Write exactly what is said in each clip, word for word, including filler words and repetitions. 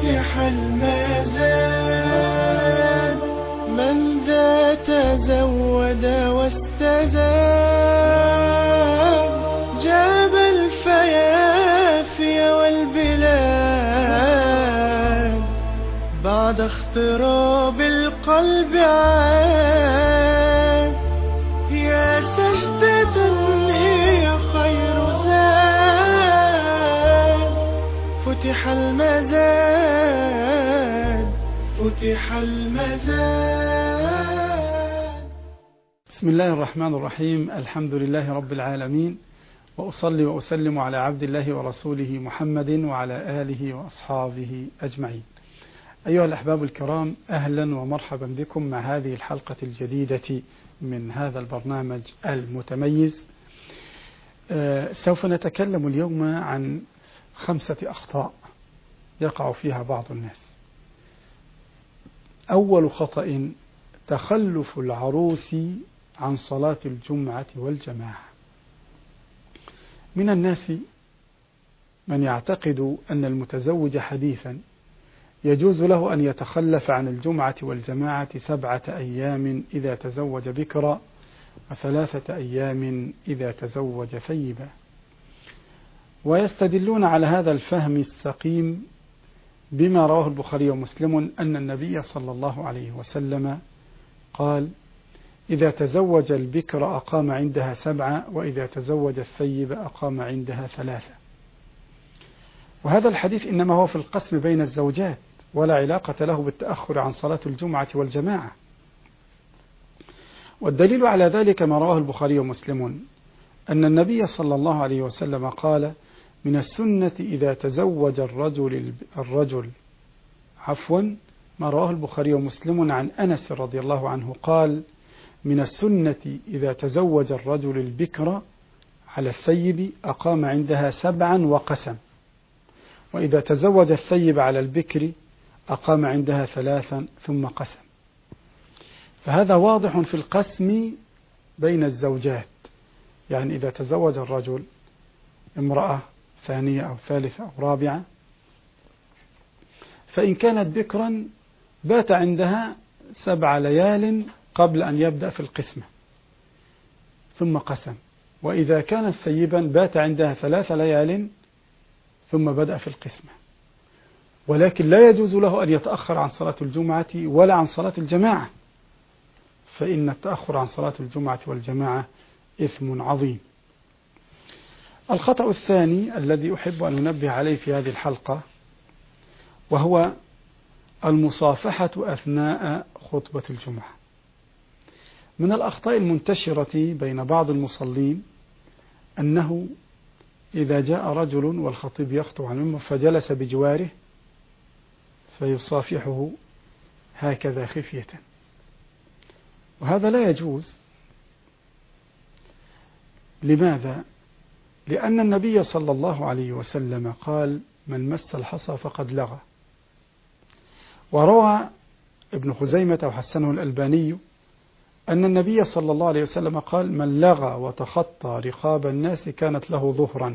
فتح الميزان من ذا تزود واستزاد جاب الفيافي والبلاد بعد اختراب القلب عاد يا سجدة هي خير زاد فتح المزاد فتح المزاد. بسم الله الرحمن الرحيم. الحمد لله رب العالمين، وأصلي وأسلم على عبد الله ورسوله محمد وعلى آله وأصحابه أجمعين. أيها الأحباب الكرام، أهلا ومرحبا بكم مع هذه الحلقة الجديدة من هذا البرنامج المتميز. أه سوف نتكلم اليوم عن خمسة أخطاء يقع فيها بعض الناس. أول خطأ تخلف العروس عن صلاة الجمعة والجماعة. من الناس من يعتقد أن المتزوج حديثا يجوز له أن يتخلف عن الجمعة والجماعة سبعة أيام إذا تزوج بكرا وثلاثة أيام إذا تزوج ثيبا، ويستدلون على هذا الفهم السقيم بما رواه البخاري ومسلم أن النبي صلى الله عليه وسلم قال: إذا تزوج البكر أقام عندها سبعة، وإذا تزوج الثيب أقام عندها ثلاثة. وهذا الحديث إنما هو في القسم بين الزوجات، ولا علاقة له بالتأخر عن صلاة الجمعة والجماعة. والدليل على ذلك ما رواه البخاري ومسلم أن النبي صلى الله عليه وسلم قال: من السنة إذا تزوج الرجل الرجل عفوا ما رواه البخاري ومسلم عن أنس رضي الله عنه قال: من السنة إذا تزوج الرجل البكر على الثيب أقام عندها سبعا وقسم، وإذا تزوج الثيب على البكر أقام عندها ثلاثا ثم قسم. فهذا واضح في القسم بين الزوجات، يعني إذا تزوج الرجل امرأة ثانية أو ثالثة أو رابعة، فإن كانت بكرا بات عندها سبع ليال قبل أن يبدأ في القسمة ثم قسم، وإذا كانت ثيبا بات عندها ثلاث ليال ثم بدأ في القسمة. ولكن لا يجوز له أن يتأخر عن صلاة الجمعة ولا عن صلاة الجماعة، فإن التأخر عن صلاة الجمعة والجماعة إثم عظيم. الخطأ الثاني الذي أحب أن أنبه عليه في هذه الحلقة وهو المصافحة أثناء خطبة الجمعة. من الأخطاء المنتشرة بين بعض المصلين أنه إذا جاء رجل والخطيب يخطب عن المنبر فجلس بجواره فيصافحه هكذا خفية، وهذا لا يجوز. لماذا؟ لأن النبي صلى الله عليه وسلم قال: من مس الحصى فقد لغى. وروى ابن خزيمة وحسنه الألباني أن النبي صلى الله عليه وسلم قال: من لغى وتخطى رقاب الناس كانت له ظهرا.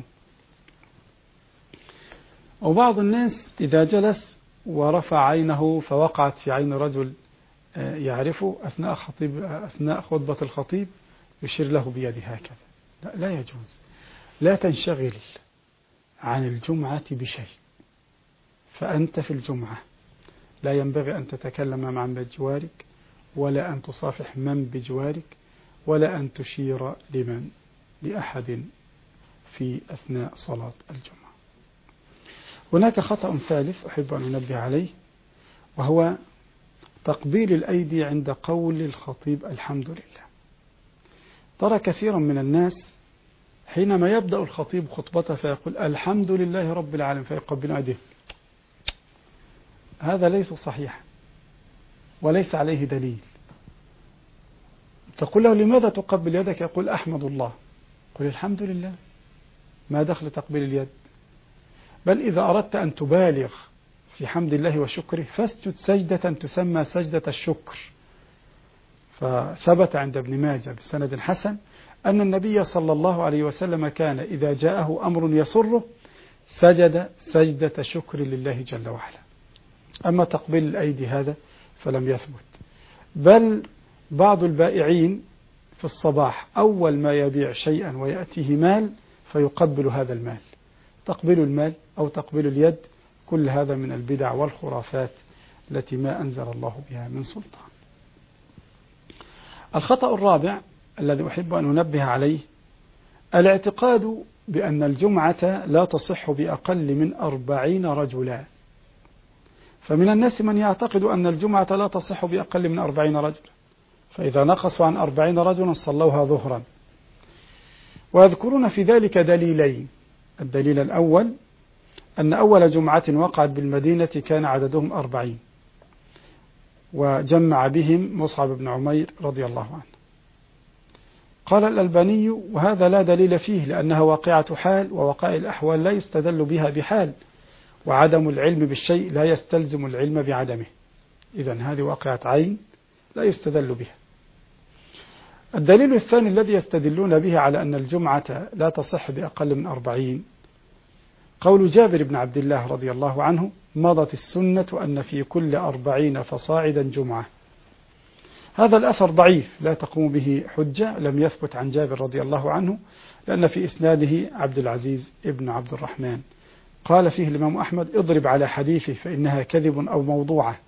وبعض الناس إذا جلس ورفع عينه فوقعت في عين رجل يعرفه أثناء, خطيب أثناء خطبة الخطيب يشير له بيده هكذا. لا, لا يجوز. لا تنشغل عن الجمعة بشيء، فأنت في الجمعة لا ينبغي أن تتكلم مع من بجوارك، ولا أن تصافح من بجوارك، ولا أن تشير لمن لأحد في أثناء صلاة الجمعة. هناك خطأ ثالث أحب أن أنبه عليه، وهو تقبيل الأيدي عند قول الخطيب الحمد لله. ترى كثيرا من الناس حينما يبدأ الخطيب خطبته فيقول الحمد لله رب العالمين فيقبل أيديه. هذا ليس صحيحا وليس عليه دليل. تقول له لماذا تقبل يدك؟ يقول أحمد الله. قل الحمد لله، ما دخل تقبيل اليد؟ بل إذا أردت أن تبالغ في حمد الله وشكره فاسجد سجدة تسمى سجدة الشكر. فثبت عند ابن ماجه بسند حسن أن النبي صلى الله عليه وسلم كان إذا جاءه أمر يسره سجد سجدة شكر لله جل وعلا. أما تقبيل الأيدي هذا فلم يثبت، بل بعض البائعين في الصباح أول ما يبيع شيئا ويأتيه مال فيقبل هذا المال. تقبيل المال أو تقبيل اليد كل هذا من البدع والخرافات التي ما أنزل الله بها من سلطان. الخطأ الرابع الذي أحب أن أنبه عليه الاعتقاد بأن الجمعة لا تصح بأقل من أربعين رجلا. فمن الناس من يعتقد أن الجمعة لا تصح بأقل من أربعين رجلا، فإذا نقصوا عن أربعين رجلا صلوها ظهرا، ويذكرون في ذلك دليلين. الدليل الأول أن أول جمعة وقعت بالمدينة كان عددهم أربعين، وجمع بهم مصعب بن عمير رضي الله عنه. قال الألباني وهذا لا دليل فيه، لأنها واقعة حال، ووقائع الأحوال لا يستدل بها بحال، وعدم العلم بالشيء لا يستلزم العلم بعدمه، إذن هذه واقعة عين لا يستدل بها. الدليل الثاني الذي يستدلون به على أن الجمعة لا تصح بأقل من أربعين قول جابر بن عبد الله رضي الله عنه: مضت السنة أن في كل أربعين فصاعدا جمعة. هذا الأثر ضعيف لا تقوم به حجة، لم يثبت عن جابر رضي الله عنه، لأن في إسناده عبد العزيز ابن عبد الرحمن قال فيه الإمام أحمد: اضرب على حديثه فإنها كذب أو موضوعة.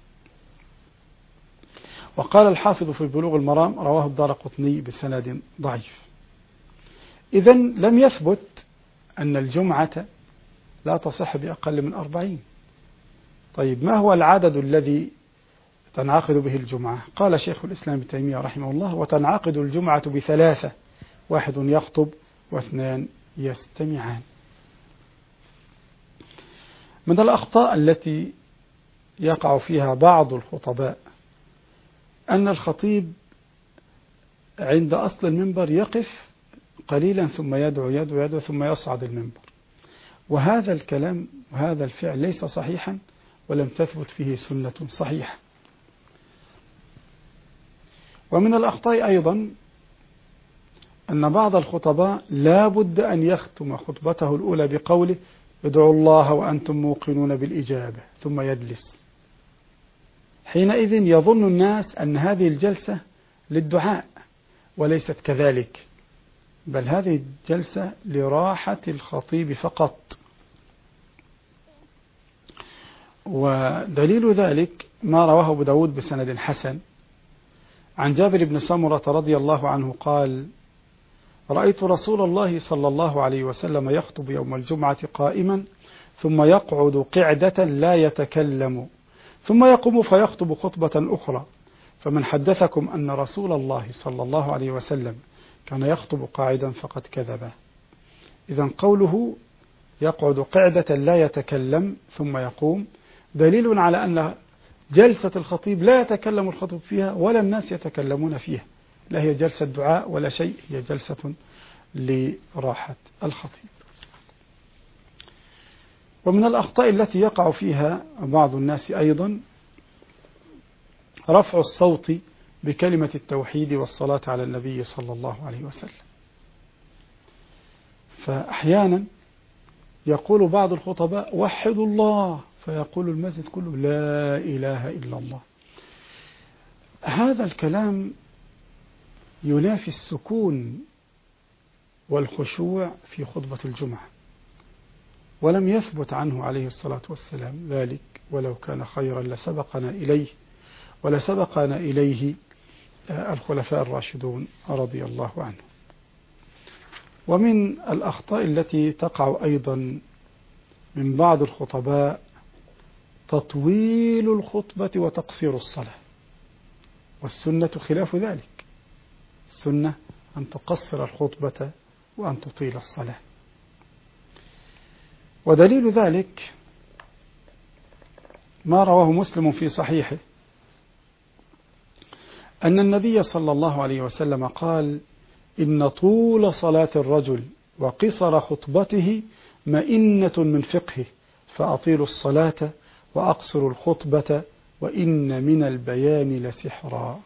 وقال الحافظ في بلوغ المرام: رواه الدارقطني بسند ضعيف. إذن لم يثبت أن الجمعة لا تصح بأقل من أربعين. طيب ما هو العدد الذي تنعقد به الجمعة؟ قال شيخ الإسلام ابن تيمية رحمه الله: وتنعقد الجمعة بثلاثة: واحد يخطب واثنان يستمعان. من الأخطاء التي يقع فيها بعض الخطباء أن الخطيب عند أصل المنبر يقف قليلا ثم يدعو يدعو يدعو ثم يصعد المنبر، وهذا الكلام وهذا الفعل ليس صحيحا ولم تثبت فيه سنة صحيحة. ومن الأخطاء أيضا أن بعض الخطباء لا بد أن يختم خطبته الأولى بقوله: ادعوا الله وأنتم موقنون بالإجابة، ثم يجلس. حينئذ يظن الناس أن هذه الجلسة للدعاء، وليست كذلك، بل هذه الجلسة لراحة الخطيب فقط. ودليل ذلك ما رواه أبو داود بسند حسن عن جابر بن سمرة رضي الله عنه قال: رأيت رسول الله صلى الله عليه وسلم يخطب يوم الجمعة قائما، ثم يقعد قعدة لا يتكلم، ثم يقوم فيخطب خطبة أخرى، فمن حدثكم أن رسول الله صلى الله عليه وسلم كان يخطب قاعدا فقد كذب. إذن قوله يقعد قعدة لا يتكلم ثم يقوم دليل على أن جلسة الخطيب لا يتكلم الخطيب فيها ولا الناس يتكلمون فيها، لا هي جلسة دعاء ولا شيء، هي جلسة لراحة الخطيب. ومن الأخطاء التي يقع فيها بعض الناس أيضا رفع الصوت بكلمة التوحيد والصلاة على النبي صلى الله عليه وسلم. فأحيانا يقول بعض الخطباء: وحدوا الله، فيقول المسجد كله: لا إله إلا الله. هذا الكلام ينافي السكون والخشوع في خطبة الجمعة، ولم يثبت عنه عليه الصلاة والسلام ذلك، ولو كان خيرا لسبقنا إليه ولسبقنا إليه الخلفاء الراشدون رضي الله عنه. ومن الأخطاء التي تقع أيضا من بعض الخطباء تطويل الخطبة وتقصير الصلاة، والسنة خلاف ذلك. السنة أن تقصر الخطبة وأن تطيل الصلاة. ودليل ذلك ما رواه مسلم في صحيحه أن النبي صلى الله عليه وسلم قال: إن طول صلاة الرجل وقصر خطبته مئنة من فقهه، فأطيلوا الصلاة وأقصروا الخطبة وإن من البيان لسحرا.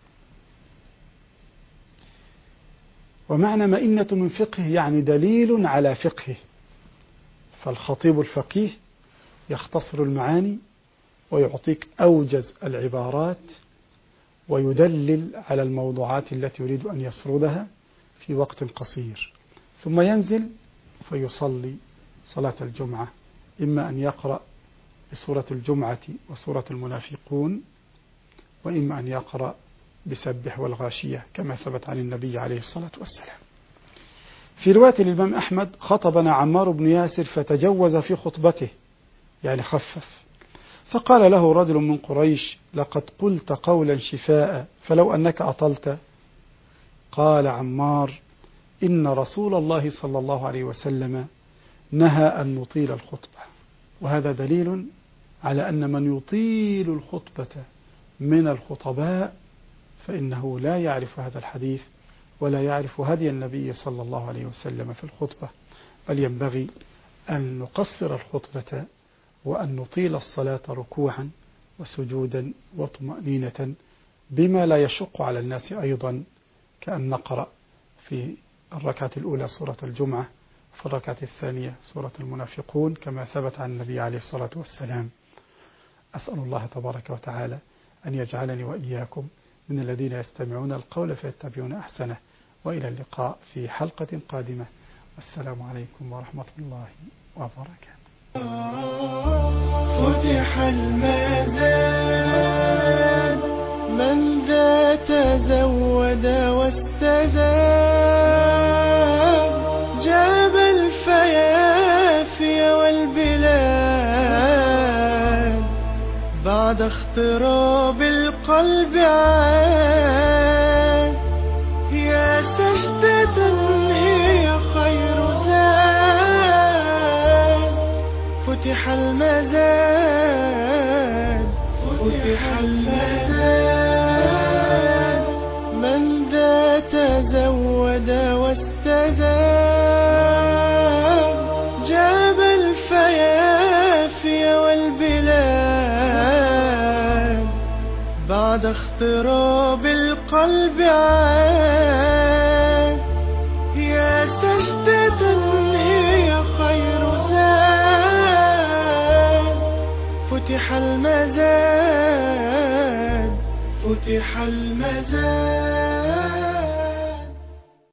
ومعنى مئنة من فقهه يعني دليل على فقهه، فالخطيب الفقيه يختصر المعاني ويعطيك أوجز العبارات ويدلل على الموضوعات التي يريد أن يسردها في وقت قصير، ثم ينزل فيصلي صلاة الجمعة، إما أن يقرأ بسورة الجمعة وسورة المنافقون، وإما أن يقرأ بسبح والغاشية كما ثبت عن النبي عليه الصلاة والسلام. في رواية الإمام أحمد: خطبنا عمار بن ياسر فتجوز في خطبته، يعني خفف، فقال له رجل من قريش: لقد قلت قولا شفاء فلو أنك أطلت. قال عمار: إن رسول الله صلى الله عليه وسلم نهى أن نطيل الخطبة. وهذا دليل على أن من يطيل الخطبة من الخطباء فإنه لا يعرف هذا الحديث ولا يعرف هدي النبي صلى الله عليه وسلم في الخطبة، بل ينبغي أن نقصر الخطبة وأن نطيل الصلاة ركوعا وسجودا وطمأنينة بما لا يشق على الناس أيضا، كأن نقرأ في الركعة الأولى سورة الجمعة وفي الركعة الثانية سورة المنافقون كما ثبت عن النبي عليه الصلاة والسلام. أسأل الله تبارك وتعالى أن يجعلني وإياكم من الذين يستمعون القول فيتبعون أحسنه، وإلى اللقاء في حلقة قادمة، والسلام عليكم ورحمة الله وبركاته. فتح الميزان من ذا تزود واستزاد، جاب الفيافي والبلاد بعد اختراب القلب عاد. يا سجدة هي خير زاد، فتح المزاد فتح المزاد من ذا تزود واستزاد، جاب الفيافي والبلاد بعد اختراب القلب عاد. يا سجدة هي خير زاد، فتح المزاد فتح المزاد.